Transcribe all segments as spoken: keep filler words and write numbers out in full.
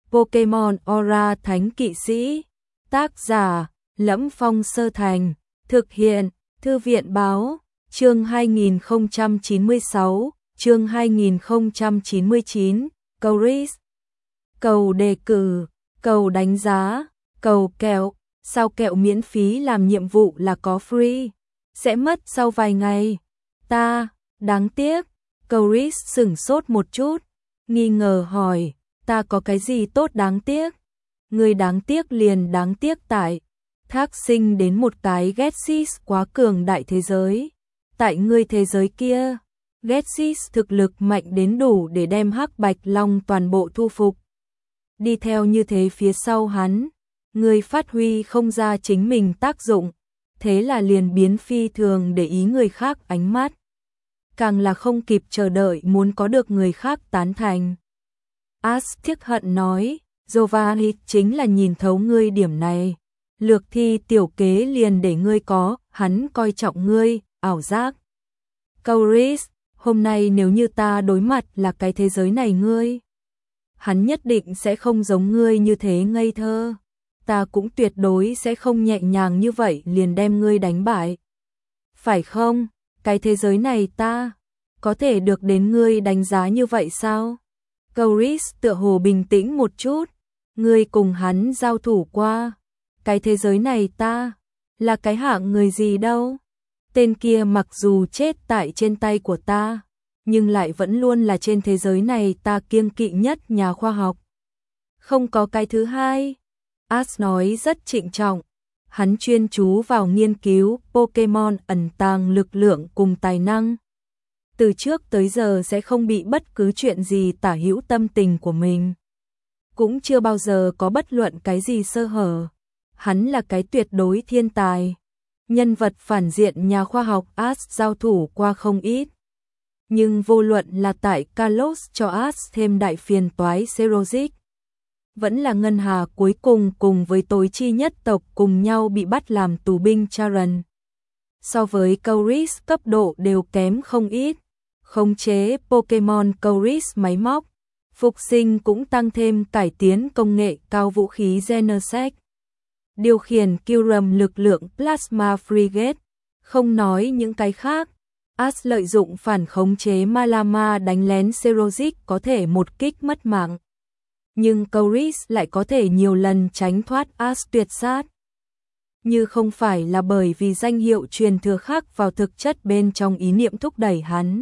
Pokemon Aura Thánh Kỵ Sĩ. Tác giả: Lẫm Phong Sơ Thành. Thực hiện: Thư viện báo. Chương hai nghìn không trăm chín mươi sáu, chương hai nghìn không trăm chín mươi chín, cầu Riz. Cầu đề cử, cầu đánh giá, cầu kẹo. Sao kẹo miễn phí làm nhiệm vụ là có free, sẽ mất sau vài ngày. Ta, đáng tiếc. Cầu Riz sửng sốt một chút, nghi ngờ hỏi, ta có cái gì tốt đáng tiếc? Người đáng tiếc liền đáng tiếc tại thác sinh đến một cái Ghetsis quá cường đại thế giới. Tại ngươi thế giới kia, Ghetsis thực lực mạnh đến đủ để đem Hắc Bạch Long toàn bộ thu phục. Đi theo như thế phía sau hắn, ngươi phát huy không ra chính mình tác dụng, thế là liền biến phi thường để ý người khác ánh mắt. Càng là không kịp chờ đợi muốn có được người khác tán thành. Ash tiếc hận nói, Giovanni chính là nhìn thấu ngươi điểm này. Lược thi tiểu kế liền để ngươi có, hắn coi trọng ngươi, ảo giác. Cầu Riz, hôm nay nếu như ta đối mặt là cái thế giới này ngươi, hắn nhất định sẽ không giống ngươi như thế ngây thơ. Ta cũng tuyệt đối sẽ không nhẹ nhàng như vậy liền đem ngươi đánh bại. Phải không? Cái thế giới này ta có thể được đến ngươi đánh giá như vậy sao? Cầu Riz tựa hồ bình tĩnh một chút, ngươi cùng hắn giao thủ qua. Cái thế giới này ta là cái hạng người gì đâu? Tên kia mặc dù chết tại trên tay của ta, nhưng lại vẫn luôn là trên thế giới này ta kiêng kỵ nhất nhà khoa học. Không có cái thứ hai. Ash nói rất trịnh trọng. Hắn chuyên chú vào nghiên cứu Pokemon ẩn tàng lực lượng cùng tài năng. Từ trước tới giờ sẽ không bị bất cứ chuyện gì tả hữu tâm tình của mình. Cũng chưa bao giờ có bất luận cái gì sơ hở. Hắn là cái tuyệt đối thiên tài. Nhân vật phản diện nhà khoa học Ash giao thủ qua không ít. Nhưng vô luận là tại Kalos cho Ash thêm đại phiền toái Xerosic, vẫn là Ngân Hà cuối cùng cùng với tối chi nhất tộc cùng nhau bị bắt làm tù binh Charon. So với cầu Riz cấp độ đều kém không ít. Khống chế Pokemon cầu Riz máy móc, phục sinh cũng tăng thêm cải tiến công nghệ cao vũ khí Genesect. Điều khiển Kyurem lực lượng Plasma Frigate. Không nói những cái khác, Ash lợi dụng phản khống chế Malama đánh lén Xerosic có thể một kích mất mạng. Nhưng cầu Riz lại có thể nhiều lần tránh thoát Ash tuyệt sát. Như không phải là bởi vì danh hiệu truyền thừa khắc vào thực chất bên trong ý niệm thúc đẩy hắn.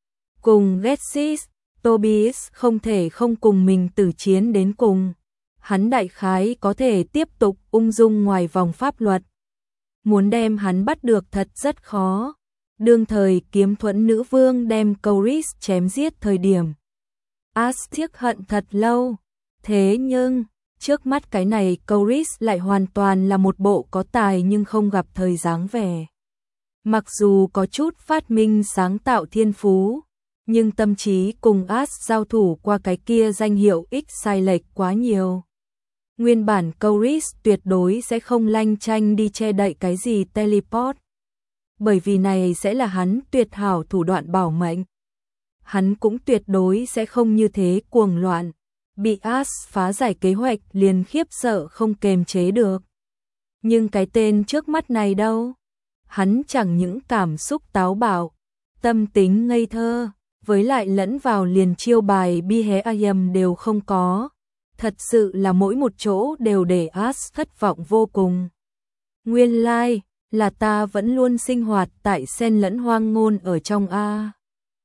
Cùng Ghetsis, Tobias không thể không cùng mình tử chiến đến cùng. Hắn đại khái có thể tiếp tục ung dung ngoài vòng pháp luật. Muốn đem hắn bắt được thật rất khó. Đương thời kiếm thuẫn nữ vương đem cầu Riz chém giết thời điểm, Ash tiếc hận thật lâu. Thế nhưng, trước mắt cái này cầu Riz lại hoàn toàn là một bộ có tài nhưng không gặp thời dáng vẻ. Mặc dù có chút phát minh sáng tạo thiên phú, nhưng tâm trí cùng Ash giao thủ qua cái kia danh hiệu X sai lệch quá nhiều. Nguyên bản cầu Riz tuyệt đối sẽ không lanh chanh đi che đậy cái gì teleport. Bởi vì này sẽ là hắn tuyệt hảo thủ đoạn bảo mệnh. Hắn cũng tuyệt đối sẽ không như thế cuồng loạn. Bị Ash phá giải kế hoạch liền khiếp sợ không kềm chế được. Nhưng cái tên trước mắt này đâu? Hắn chẳng những cảm xúc táo bạo, tâm tính ngây thơ, với lại lẫn vào liền chiêu bài bi hé ayam đều không có. Thật sự là mỗi một chỗ đều để Ash thất vọng vô cùng. Nguyên lai, like, là ta vẫn luôn sinh hoạt tại sen lẫn hoang ngôn ở trong A.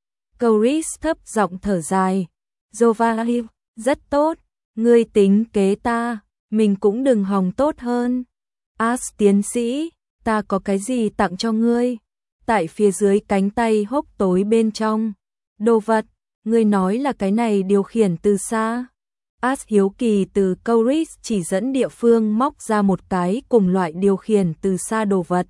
Cầu Riz thấp giọng thở dài. Giovanni, rất tốt, ngươi tính kế ta, mình cũng đừng hòng tốt hơn. Ash tiến sĩ, ta có cái gì tặng cho ngươi? Tại phía dưới cánh tay hốc tối bên trong. Đồ vật, ngươi nói là cái này điều khiển từ xa. Ash hiếu kỳ từ cầu Riz chỉ dẫn địa phương móc ra một cái cùng loại điều khiển từ xa đồ vật.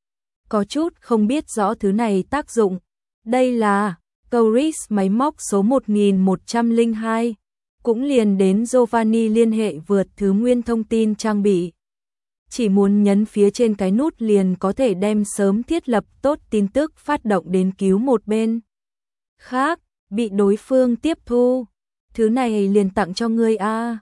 Có chút không biết rõ thứ này tác dụng. Đây là cầu Riz máy móc số một nghìn một trăm lẻ hai. Cũng liền đến Giovanni liên hệ vượt thứ nguyên thông tin trang bị. Chỉ muốn nhấn phía trên cái nút liền có thể đem sớm thiết lập tốt tin tức phát động đến cứu một bên khác, bị đối phương tiếp thu. Thứ này liền tặng cho ngươi a.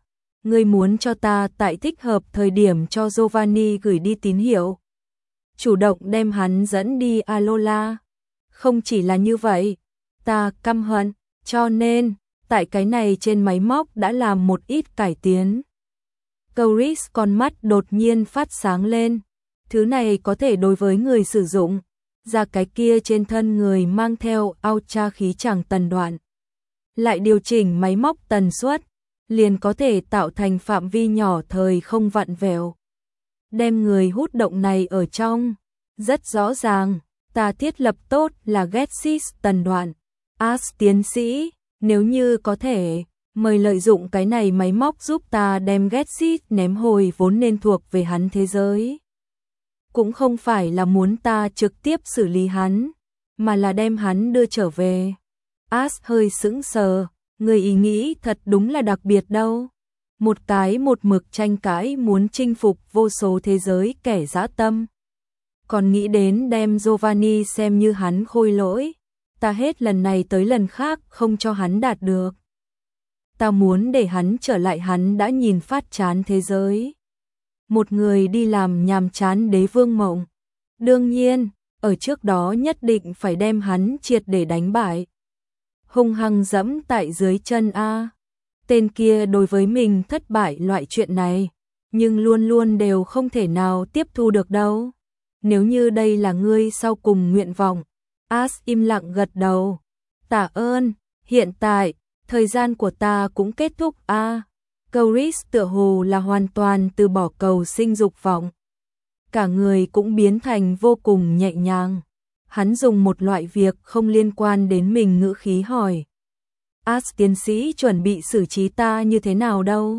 Ngươi muốn cho ta tại thích hợp thời điểm cho Giovanni gửi đi tín hiệu. Chủ động đem hắn dẫn đi Alola. Không chỉ là như vậy, ta căm hận, cho nên, tại cái này trên máy móc đã làm một ít cải tiến. Coris con mắt đột nhiên phát sáng lên. Thứ này có thể đối với người sử dụng, ra cái kia trên thân người mang theo Ultra khí chàng tần đoạn. Lại điều chỉnh máy móc tần suất, liền có thể tạo thành phạm vi nhỏ thời không vặn vẹo. Đem người hút động này ở trong. Rất rõ ràng, ta thiết lập tốt là Genesis tần đoạn. As tiến sĩ, nếu như có thể, mời lợi dụng cái này máy móc giúp ta đem Genesis ném hồi vốn nên thuộc về hắn thế giới. Cũng không phải là muốn ta trực tiếp xử lý hắn, mà là đem hắn đưa trở về. As hơi sững sờ, người ý nghĩ thật đúng là đặc biệt đâu. Một cái một mực tranh cãi muốn chinh phục vô số thế giới kẻ dã tâm. Còn nghĩ đến đem Giovanni xem như hắn khôi lỗi. Ta hết lần này tới lần khác không cho hắn đạt được. Ta muốn để hắn trở lại hắn đã nhìn phát chán thế giới. Một người đi làm nhàm chán đế vương mộng. Đương nhiên, ở trước đó nhất định phải đem hắn triệt để đánh bại. Hung hăng dẫm tại dưới chân A. Tên kia đối với mình thất bại loại chuyện này, nhưng luôn luôn đều không thể nào tiếp thu được đâu. Nếu như đây là ngươi sau cùng nguyện vọng. As im lặng gật đầu. Tạ ơn, hiện tại, thời gian của ta cũng kết thúc a. Coris tựa hồ là hoàn toàn từ bỏ cầu sinh dục vọng. Cả người cũng biến thành vô cùng nhẹ nhàng. Hắn dùng một loại việc không liên quan đến mình ngữ khí hỏi. As tiến sĩ chuẩn bị xử trí ta như thế nào đâu?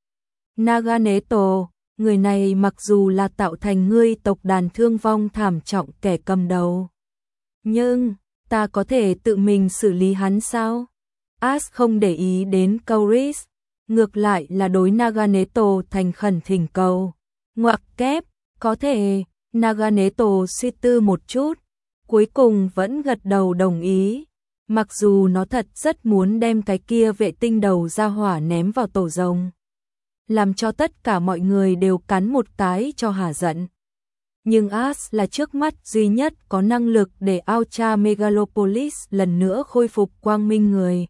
Naganeto, người này mặc dù là tạo thành ngươi tộc đàn thương vong thảm trọng kẻ cầm đầu. Nhưng, ta có thể tự mình xử lý hắn sao? As không để ý đến Coris, ngược lại là đối Naganeto thành khẩn thỉnh cầu. Ngoặc kép, có thể, Naganeto suy tư một chút, cuối cùng vẫn gật đầu đồng ý. Mặc dù nó thật rất muốn đem cái kia vệ tinh đầu ra hỏa ném vào tổ rồng, làm cho tất cả mọi người đều cắn một cái cho hả giận. Nhưng As là trước mắt duy nhất có năng lực để Ultra Megalopolis lần nữa khôi phục quang minh người.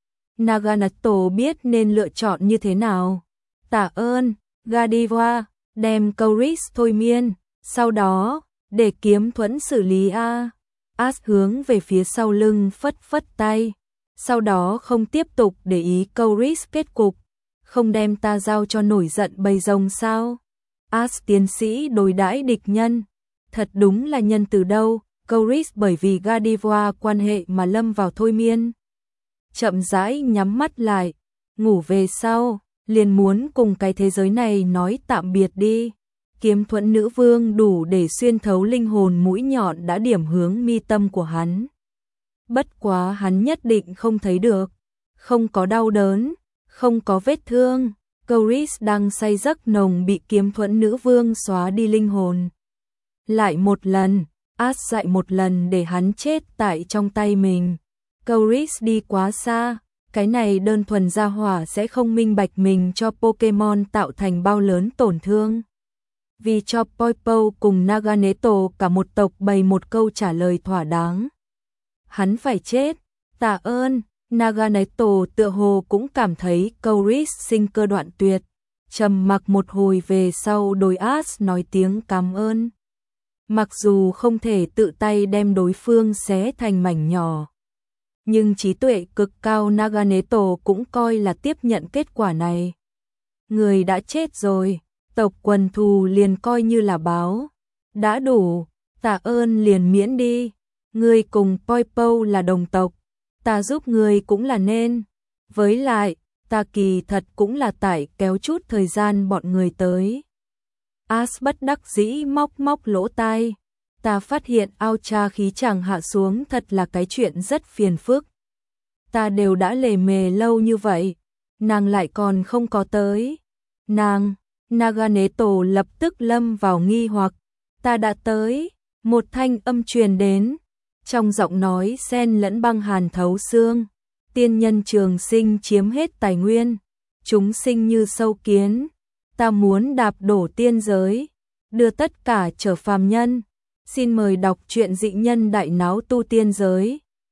Naganeto biết nên lựa chọn như thế nào. Tạ ơn, Godiva, đem Coris thôi miên, sau đó, để kiếm thuẫn xử lý A. As hướng về phía sau lưng phất phất tay, sau đó không tiếp tục để ý Coris kết cục, không đem ta giao cho nổi giận bầy rồng sao. As tiến sĩ đối đãi địch nhân, thật đúng là nhân từ đâu. Coris bởi vì Godiva quan hệ mà lâm vào thôi miên. Chậm rãi nhắm mắt lại, ngủ về sau, liền muốn cùng cái thế giới này nói tạm biệt đi. Kiếm thuẫn nữ vương đủ để xuyên thấu linh hồn mũi nhọn đã điểm hướng mi tâm của hắn. Bất quá hắn nhất định không thấy được, không có đau đớn, không có vết thương. Coris đang say giấc nồng bị kiếm thuẫn nữ vương xóa đi linh hồn. Lại một lần, As dạy một lần để hắn chết tại trong tay mình. Coris đi quá xa, cái này đơn thuần ra hỏa sẽ không minh bạch mình cho Pokemon tạo thành bao lớn tổn thương. Vì cho Poipo cùng Naganeto cả một tộc bày một câu trả lời thỏa đáng. Hắn phải chết, tạ ơn. Naganeto tựa hồ cũng cảm thấy Coris sinh cơ đoạn tuyệt. Trầm mặc một hồi về sau đối As nói tiếng cảm ơn. Mặc dù không thể tự tay đem đối phương xé thành mảnh nhỏ, nhưng trí tuệ cực cao Naganeto cũng coi là tiếp nhận kết quả này. Người đã chết rồi, tộc quần thù liền coi như là báo. Đã đủ, tạ ơn liền miễn đi. Ngươi cùng Poipo là đồng tộc, ta giúp ngươi cũng là nên. Với lại, ta kỳ thật cũng là tại kéo chút thời gian bọn người tới. As bất đắc dĩ móc móc lỗ tai. Ta phát hiện Ultra khí chàng hạ xuống thật là cái chuyện rất phiền phức. Ta đều đã lề mề lâu như vậy, nàng lại còn không có tới. Nàng, Naganeto lập tức lâm vào nghi hoặc. Ta đã tới, một thanh âm truyền đến. Trong giọng nói xen lẫn băng hàn thấu xương. Tiên nhân trường sinh chiếm hết tài nguyên. chúng sinh như sâu kiến, ta muốn đạp đổ tiên giới, đưa tất cả trở phàm nhân. Xin mời đọc truyện Dị Nhân Đại Náo Tu Tiên Giới.